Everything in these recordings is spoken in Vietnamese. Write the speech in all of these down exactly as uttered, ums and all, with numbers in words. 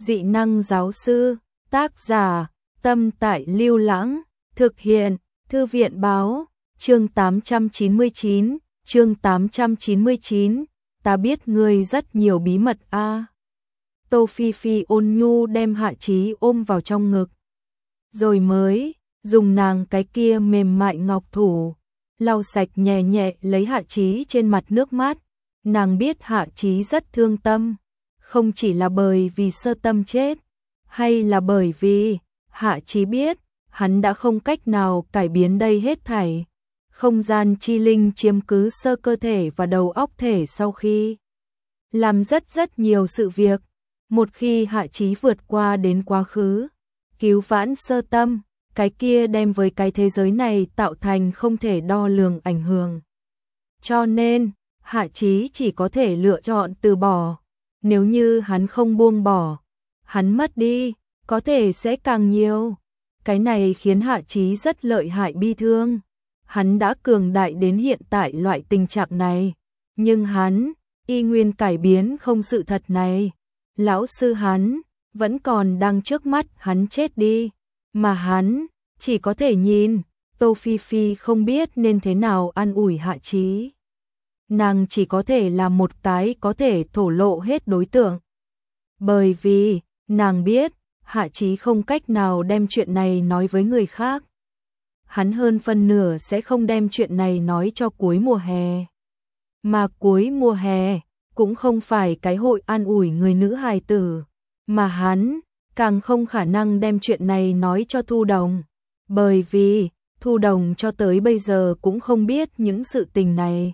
Dị năng giáo sư, tác giả, Tâm Tại Lưu Lãng, thực hiện, Thư viện báo, chương tám trăm chín mươi chín, chương tám trăm chín mươi chín, ta biết ngươi rất nhiều bí mật a. À. Tô Phi Phi ôn nhu đem Hạ Chí ôm vào trong ngực, rồi mới dùng nàng cái kia mềm mại ngọc thủ, lau sạch nhẹ nhẹ lấy Hạ Chí trên mặt nước mắt. Nàng biết Hạ Chí rất thương tâm, không chỉ là bởi vì Sơ Tâm chết, hay là bởi vì Hạ Chí biết hắn đã không cách nào cải biến đây hết thảy. Không gian chi linh chiếm cứ Sơ cơ thể và đầu óc thể sau khi làm rất rất nhiều sự việc. Một khi Hạ Chí vượt qua đến quá khứ, cứu vãn Sơ Tâm, cái kia đem với cái thế giới này tạo thành không thể đo lường ảnh hưởng. Cho nên, Hạ Chí chỉ có thể lựa chọn từ bỏ. Nếu như hắn không buông bỏ, hắn mất đi, có thể sẽ càng nhiều. Cái này khiến Hạ Chí rất lợi hại bi thương. Hắn đã cường đại đến hiện tại loại tình trạng này, nhưng hắn y nguyên cải biến không sự thật này. Lão sư hắn vẫn còn đang trước mắt hắn chết đi, mà hắn chỉ có thể nhìn. Tô Phi Phi không biết nên thế nào an ủi Hạ Chí. Nàng chỉ có thể là một cái có thể thổ lộ hết đối tượng. Bởi vì, nàng biết, Hạ Chí không cách nào đem chuyện này nói với người khác. Hắn hơn phân nửa sẽ không đem chuyện này nói cho cuối mùa hè. Mà cuối mùa hè, cũng không phải cái hội an ủi người nữ hài tử. Mà hắn, càng không khả năng đem chuyện này nói cho Thu Đồng. Bởi vì, Thu Đồng cho tới bây giờ cũng không biết những sự tình này.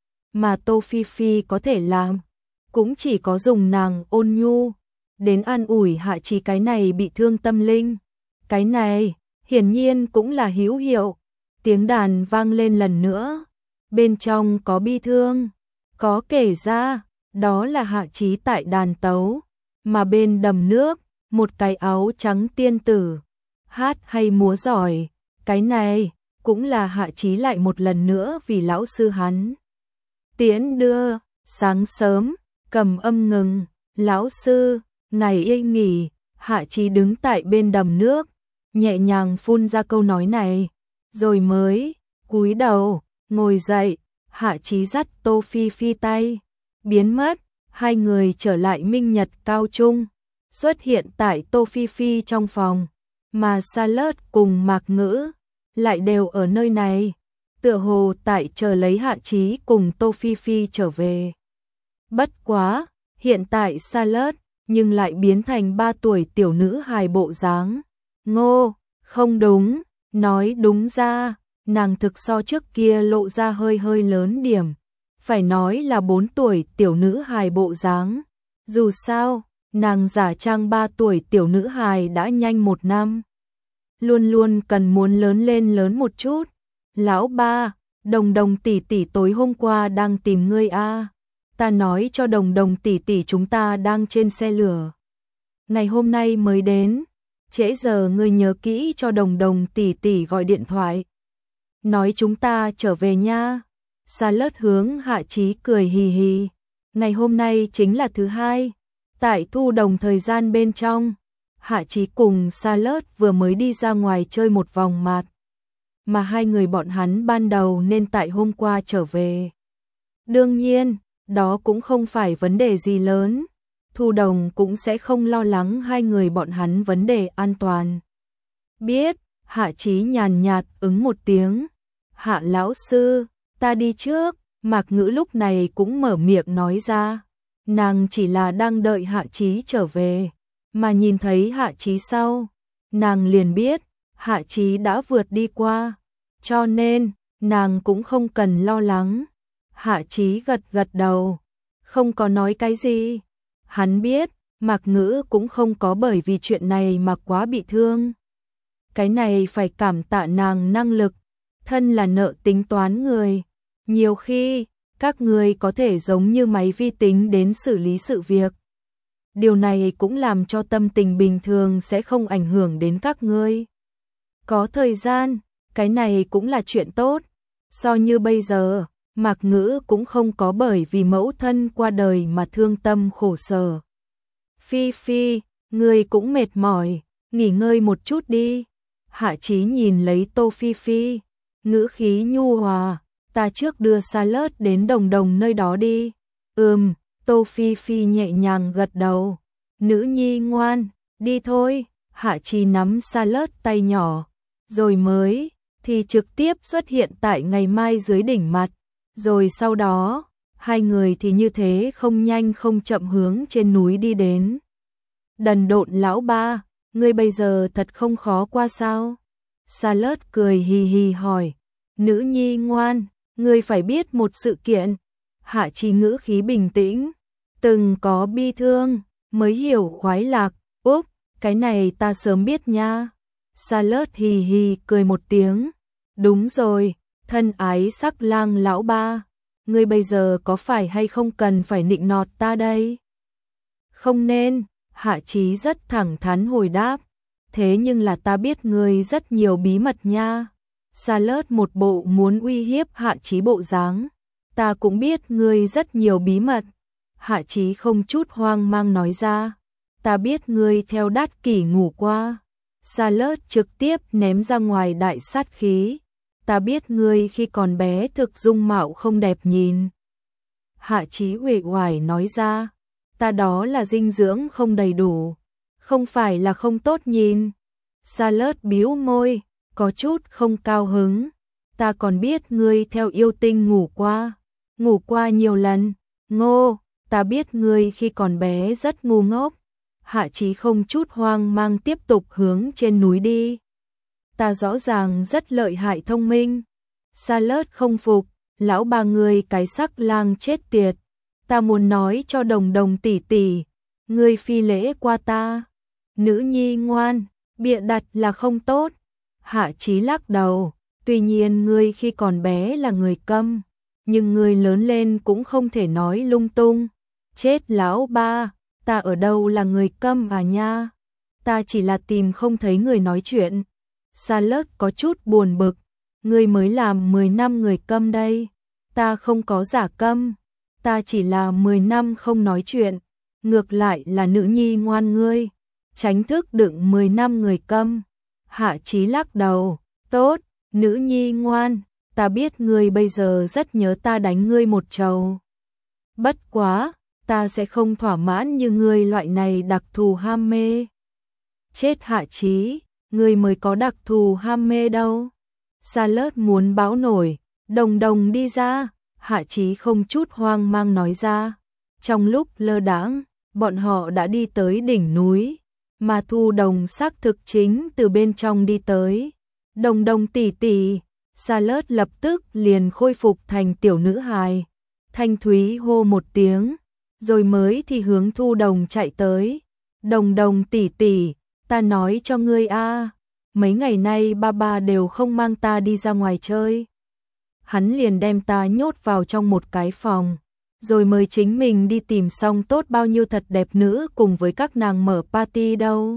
Mà Tô Phi Phi có thể làm, cũng chỉ có dùng nàng ôn nhu đến an ủi Hạ Chí cái này bị thương tâm linh. Cái này, hiển nhiên cũng là hữu hiệu. Tiếng đàn vang lên lần nữa, bên trong có bi thương, có kể ra, đó là Hạ Chí tại đàn tấu, mà bên đầm nước, một cái áo trắng tiên tử, hát hay múa giỏi. Cái này, cũng là Hạ Chí lại một lần nữa vì lão sư hắn tiễn đưa. Sáng sớm, cầm âm ngừng, lão sư, ngày yên nghỉ. Hạ Chí đứng tại bên đầm nước, nhẹ nhàng phun ra câu nói này, rồi mới cúi đầu, ngồi dậy. Hạ Chí dắt Tô Phi Phi tay, biến mất. Hai người trở lại Minh Nhật Cao Trung, xuất hiện tại Tô Phi Phi trong phòng, mà Charlotte cùng Mạc Ngữ lại đều ở nơi này, tựa hồ tại chờ lấy Hạ Chí cùng Tô Phi Phi trở về. Bất quá, hiện tại Charlotte nhưng lại biến thành ba tuổi tiểu nữ hài bộ dáng. Ngô, không đúng, nói đúng ra, nàng thực so trước kia lộ ra hơi hơi lớn điểm, phải nói là bốn tuổi tiểu nữ hài bộ dáng. Dù sao, nàng giả trang ba tuổi tiểu nữ hài đã nhanh một năm, luôn luôn cần muốn lớn lên lớn một chút. Lão ba, Đồng Đồng tỷ tỷ tối hôm qua đang tìm ngươi a. À. Ta nói cho Đồng Đồng tỷ tỷ chúng ta đang trên xe lửa, ngày hôm nay mới đến. Trễ giờ ngươi nhớ kỹ cho Đồng Đồng tỷ tỷ gọi điện thoại, nói chúng ta trở về nha. Charlotte hướng Hạ Chí cười hì hì. Ngày hôm nay chính là thứ hai, tại Thu Đồng thời gian bên trong, Hạ Chí cùng Charlotte vừa mới đi ra ngoài chơi một vòng mạt, mà hai người bọn hắn ban đầu nên tại hôm qua trở về. Đương nhiên, đó cũng không phải vấn đề gì lớn. Thu Đồng cũng sẽ không lo lắng hai người bọn hắn vấn đề an toàn. Biết, Hạ Chí nhàn nhạt ứng một tiếng. Hạ lão sư, ta đi trước. Mạc Ngữ lúc này cũng mở miệng nói ra. Nàng chỉ là đang đợi Hạ Chí trở về, mà nhìn thấy Hạ Chí sau, nàng liền biết Hạ Chí đã vượt đi qua, cho nên nàng cũng không cần lo lắng. Hạ Chí gật gật đầu, không có nói cái gì. Hắn biết Mạc Ngữ cũng không có bởi vì chuyện này mà quá bị thương. Cái này phải cảm tạ nàng năng lực, thân là nợ tính toán người. Nhiều khi, các người có thể giống như máy vi tính đến xử lý sự việc. Điều này cũng làm cho tâm tình bình thường sẽ không ảnh hưởng đến các ngươi. Có thời gian, cái này cũng là chuyện tốt. So như bây giờ, Mạc Ngữ cũng không có bởi vì mẫu thân qua đời mà thương tâm khổ sở. Phi Phi, ngươi cũng mệt mỏi, nghỉ ngơi một chút đi. Hạ Chí nhìn lấy Tô Phi Phi, ngữ khí nhu hòa, ta trước đưa Salad đến Đồng Đồng nơi đó đi. Ừm, Tô Phi Phi nhẹ nhàng gật đầu. Nữ nhi ngoan, đi thôi. Hạ Chí nắm Salad tay nhỏ, rồi mới thì trực tiếp xuất hiện tại ngày mai dưới đỉnh mặt. Rồi sau đó, hai người thì như thế không nhanh không chậm hướng trên núi đi đến. Đần độn lão ba, ngươi bây giờ thật không khó qua sao? Salad cười hì hì hỏi. Nữ nhi ngoan, ngươi phải biết một sự kiện. Hạ Chí ngữ khí bình tĩnh. Từng có bi thương, mới hiểu khoái lạc. Úp, cái này ta sớm biết nha. Salad hì hì cười một tiếng. Đúng rồi, thân ái sắc lang lão ba. Ngươi bây giờ có phải hay không cần phải nịnh nọt ta đây? Không nên, Hạ Chí rất thẳng thắn hồi đáp. Thế nhưng là ta biết ngươi rất nhiều bí mật nha. Salad một bộ muốn uy hiếp Hạ Chí bộ dáng. Ta cũng biết ngươi rất nhiều bí mật. Hạ Chí không chút hoang mang nói ra. Ta biết ngươi theo Đát Kỷ ngủ qua. Salad trực tiếp ném ra ngoài đại sát khí. Ta biết ngươi khi còn bé thực dung mạo không đẹp nhìn. Hạ Chí uể oải nói ra. Ta đó là dinh dưỡng không đầy đủ, không phải là không tốt nhìn. Salad bĩu môi, có chút không cao hứng. Ta còn biết ngươi theo yêu tinh ngủ qua, ngủ qua nhiều lần. Ngô, ta biết ngươi khi còn bé rất ngu ngốc. Hạ Chí không chút hoang mang tiếp tục hướng trên núi đi. Ta rõ ràng rất lợi hại thông minh. Salad không phục, lão ba ngươi cái sắc lang chết tiệt. Ta muốn nói cho Đồng Đồng tỷ tỷ, ngươi phi lễ qua ta. Nữ nhi ngoan, bịa đặt là không tốt. Hạ Chí lắc đầu, tuy nhiên ngươi khi còn bé là người câm, nhưng ngươi lớn lên cũng không thể nói lung tung. Chết lão ba, ta ở đâu là người câm à nha? Ta chỉ là tìm không thấy người nói chuyện. Salad có chút buồn bực, ngươi mới làm mười năm người câm đây. Ta không có giả câm. Ta chỉ là mười năm không nói chuyện, ngược lại là nữ nhi ngoan ngươi, tránh thức đựng mười năm người câm. Hạ Chí lắc đầu, tốt, nữ nhi ngoan, ta biết ngươi bây giờ rất nhớ ta đánh ngươi một trầu. Bất quá, ta sẽ không thỏa mãn như ngươi loại này đặc thù ham mê. Chết Hạ Chí, ngươi mới có đặc thù ham mê đâu. Salad muốn báo nổi, Đồng Đồng đi ra. Hạ Chí không chút hoang mang nói ra. Trong lúc lơ đãng, bọn họ đã đi tới đỉnh núi, mà Thu Đồng xác thực chính từ bên trong đi tới. Đồng Đồng tỷ tỷ, Salad lập tức liền khôi phục thành tiểu nữ hài. Thanh thúy hô một tiếng, rồi mới thì hướng Thu Đồng chạy tới. Đồng Đồng tỷ tỷ, ta nói cho ngươi a, mấy ngày nay ba ba đều không mang ta đi ra ngoài chơi. Hắn liền đem ta nhốt vào trong một cái phòng, rồi mới chính mình đi tìm xong tốt bao nhiêu thật đẹp nữ cùng với các nàng mở party đâu.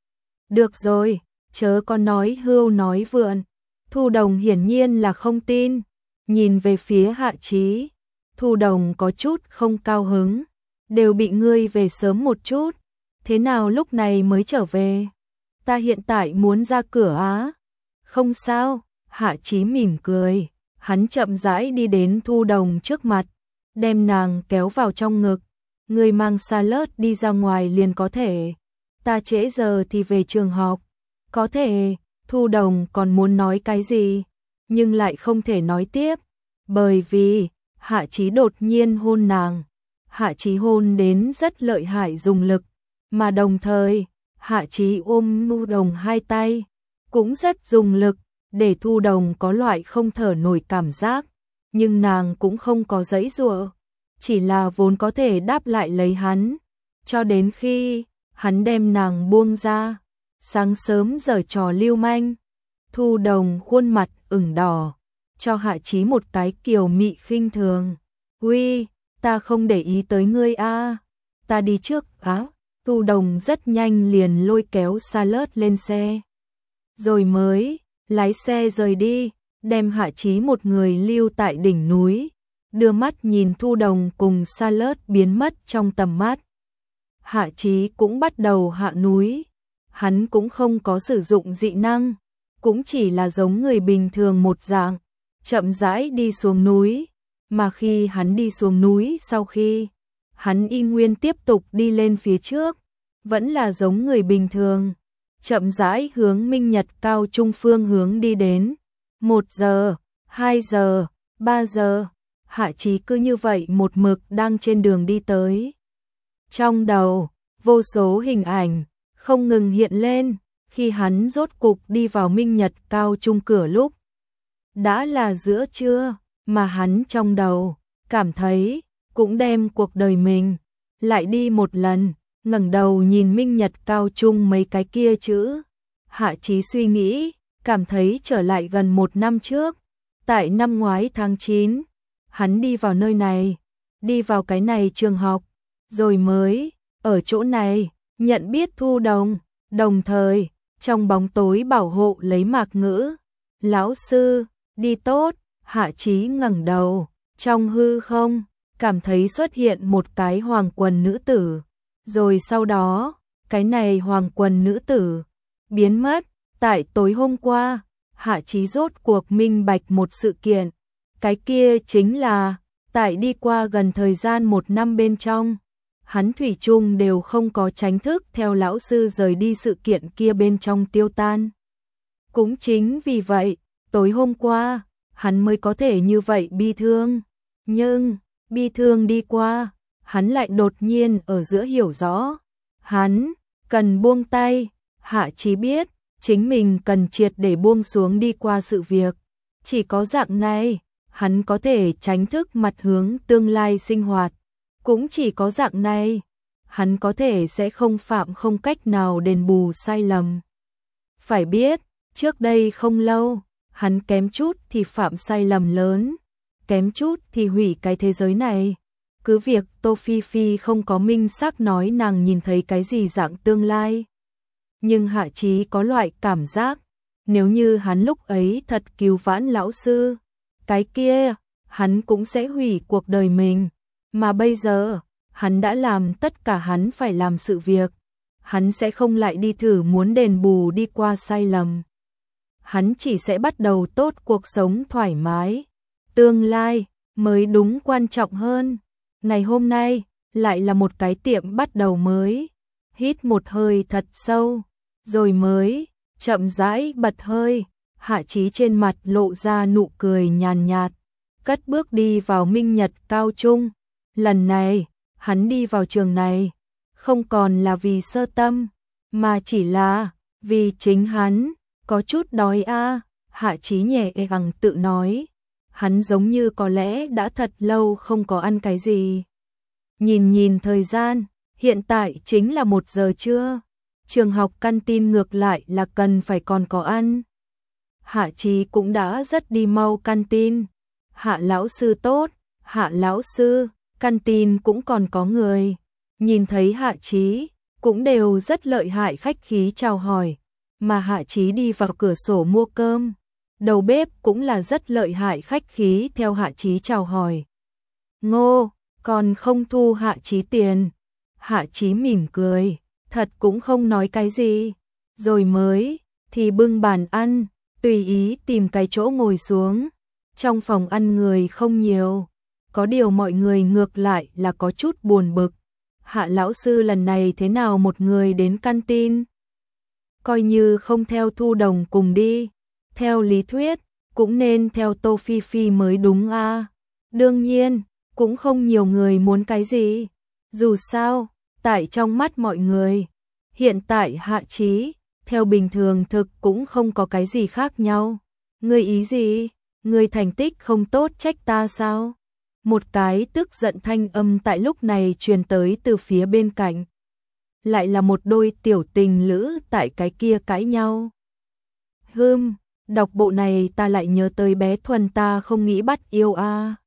Được rồi, chớ có nói hưu nói vượn. Thu Đồng hiển nhiên là không tin, nhìn về phía Hạ Chí. Thu Đồng có chút không cao hứng, đều bị ngươi về sớm một chút, thế nào lúc này mới trở về? Ta hiện tại muốn ra cửa á. Không sao, Hạ Chí mỉm cười. Hắn chậm rãi đi đến Thu Đồng trước mặt, đem nàng kéo vào trong ngực. Ngươi mang Salad đi ra ngoài liền có thể. Ta trễ giờ thì về trường học. Có thể, Thu Đồng còn muốn nói cái gì, nhưng lại không thể nói tiếp. Bởi vì, Hạ Chí đột nhiên hôn nàng. Hạ Chí hôn đến rất lợi hại dùng lực, mà đồng thời, Hạ Chí ôm Thu Đồng hai tay, cũng rất dùng lực. Để Thu Đồng có loại không thở nổi cảm giác, nhưng nàng cũng không có giãy giụa, chỉ là vốn có thể đáp lại lấy hắn, cho đến khi hắn đem nàng buông ra. Sáng sớm giở trò lưu manh, Thu Đồng khuôn mặt ửng đỏ, cho Hạ Chí một cái kiều mị khinh thường. "Uy, ta không để ý tới ngươi a, ta đi trước." Á, Thu Đồng rất nhanh liền lôi kéo Salad lên xe, rồi mới lái xe rời đi, đem Hạ Chí một người lưu tại đỉnh núi, đưa mắt nhìn Thu Đồng cùng Salad biến mất trong tầm mắt. Hạ Chí cũng bắt đầu hạ núi. Hắn cũng không có sử dụng dị năng, cũng chỉ là giống người bình thường một dạng, chậm rãi đi xuống núi. Mà khi hắn đi xuống núi sau khi, hắn y nguyên tiếp tục đi lên phía trước, vẫn là giống người bình thường, chậm rãi hướng Minh Nhật Cao Trung phương hướng đi đến. Một giờ, hai giờ, ba giờ, Hạ Chí cứ như vậy một mực đang trên đường đi tới. Trong đầu, vô số hình ảnh không ngừng hiện lên, khi hắn rốt cục đi vào Minh Nhật Cao Trung cửa lúc. Đã là giữa trưa, mà hắn trong đầu, cảm thấy, cũng đem cuộc đời mình, lại đi một lần, ngẩng đầu nhìn Minh Nhật Cao Trung mấy cái kia chữ. Hạ Chí suy nghĩ, cảm thấy trở lại gần một năm trước, tại năm ngoái tháng chín, hắn đi vào nơi này, đi vào cái này trường học, rồi mới, ở chỗ này, nhận biết Thu Đồng, đồng thời, trong bóng tối bảo hộ lấy Mạc Ngữ. Lão sư, đi tốt. Hạ Chí ngẩng đầu, trong hư không, cảm thấy xuất hiện một cái hoàng quần nữ tử. Rồi sau đó, cái này hoàng quần nữ tử biến mất. Tại tối hôm qua, Hạ Chí rốt cuộc minh bạch một sự kiện. Cái kia chính là, tại đi qua gần thời gian một năm bên trong, hắn thủy chung đều không có tránh thức theo lão sư rời đi sự kiện kia bên trong tiêu tan. Cũng chính vì vậy, tối hôm qua, hắn mới có thể như vậy bi thương. Nhưng, bi thương đi qua, hắn lại đột nhiên ở giữa hiểu rõ. Hắn, cần buông tay. Hạ Chí biết, chính mình cần triệt để buông xuống đi qua sự việc. Chỉ có dạng này, hắn có thể tránh thức mặt hướng tương lai sinh hoạt. Cũng chỉ có dạng này, hắn có thể sẽ không phạm không cách nào đền bù sai lầm. Phải biết, trước đây không lâu, hắn kém chút thì phạm sai lầm lớn, kém chút thì hủy cái thế giới này. Cứ việc Tô Phi Phi không có minh xác nói nàng nhìn thấy cái gì dạng tương lai. Nhưng Hạ Chí có loại cảm giác, nếu như hắn lúc ấy thật cứu vãn lão sư, cái kia, hắn cũng sẽ hủy cuộc đời mình. Mà bây giờ, hắn đã làm tất cả hắn phải làm sự việc. Hắn sẽ không lại đi thử muốn đền bù đi qua sai lầm. Hắn chỉ sẽ bắt đầu tốt cuộc sống thoải mái. Tương lai mới đúng quan trọng hơn. Ngày hôm nay, lại là một cái tiệm bắt đầu mới. Hít một hơi thật sâu, rồi mới, chậm rãi bật hơi. Hạ Chí trên mặt lộ ra nụ cười nhàn nhạt, cất bước đi vào Minh Nhật Cao Trung. Lần này, hắn đi vào trường này, không còn là vì sơ tâm, mà chỉ là vì chính hắn, có chút đói a. Hạ Chí nhẹ nhàng tự nói, hắn giống như có lẽ đã thật lâu không có ăn cái gì. Nhìn nhìn thời gian, hiện tại chính là một giờ trưa, trường học canteen ngược lại là cần phải còn có ăn. Hạ Chí cũng đã rất đi mau canteen. Hạ lão sư tốt, Hạ lão sư, canteen cũng còn có người. Nhìn thấy Hạ Chí, cũng đều rất lợi hại khách khí chào hỏi. Mà Hạ Chí đi vào cửa sổ mua cơm, đầu bếp cũng là rất lợi hại khách khí theo Hạ Chí chào hỏi. Ngô, còn không thu Hạ Chí tiền. Hạ Chí mỉm cười, thật cũng không nói cái gì. Rồi mới, thì bưng bàn ăn, tùy ý tìm cái chỗ ngồi xuống. Trong phòng ăn người không nhiều, có điều mọi người ngược lại là có chút buồn bực. Hạ lão sư lần này thế nào một người đến canteen? Coi như không theo Thu Đồng cùng đi, theo lý thuyết, cũng nên theo Tô Phi Phi mới đúng a. À. Đương nhiên, cũng không nhiều người muốn cái gì. Dù sao, tại trong mắt mọi người, hiện tại Hạ Chí, theo bình thường thực cũng không có cái gì khác nhau. Ngươi ý gì? Ngươi thành tích không tốt trách ta sao? Một cái tức giận thanh âm tại lúc này truyền tới từ phía bên cạnh. Lại là một đôi tiểu tình lữ tại cái kia cãi nhau. Hừm, đọc bộ này ta lại nhớ tới bé Thuần ta không nghĩ bắt yêu a. À.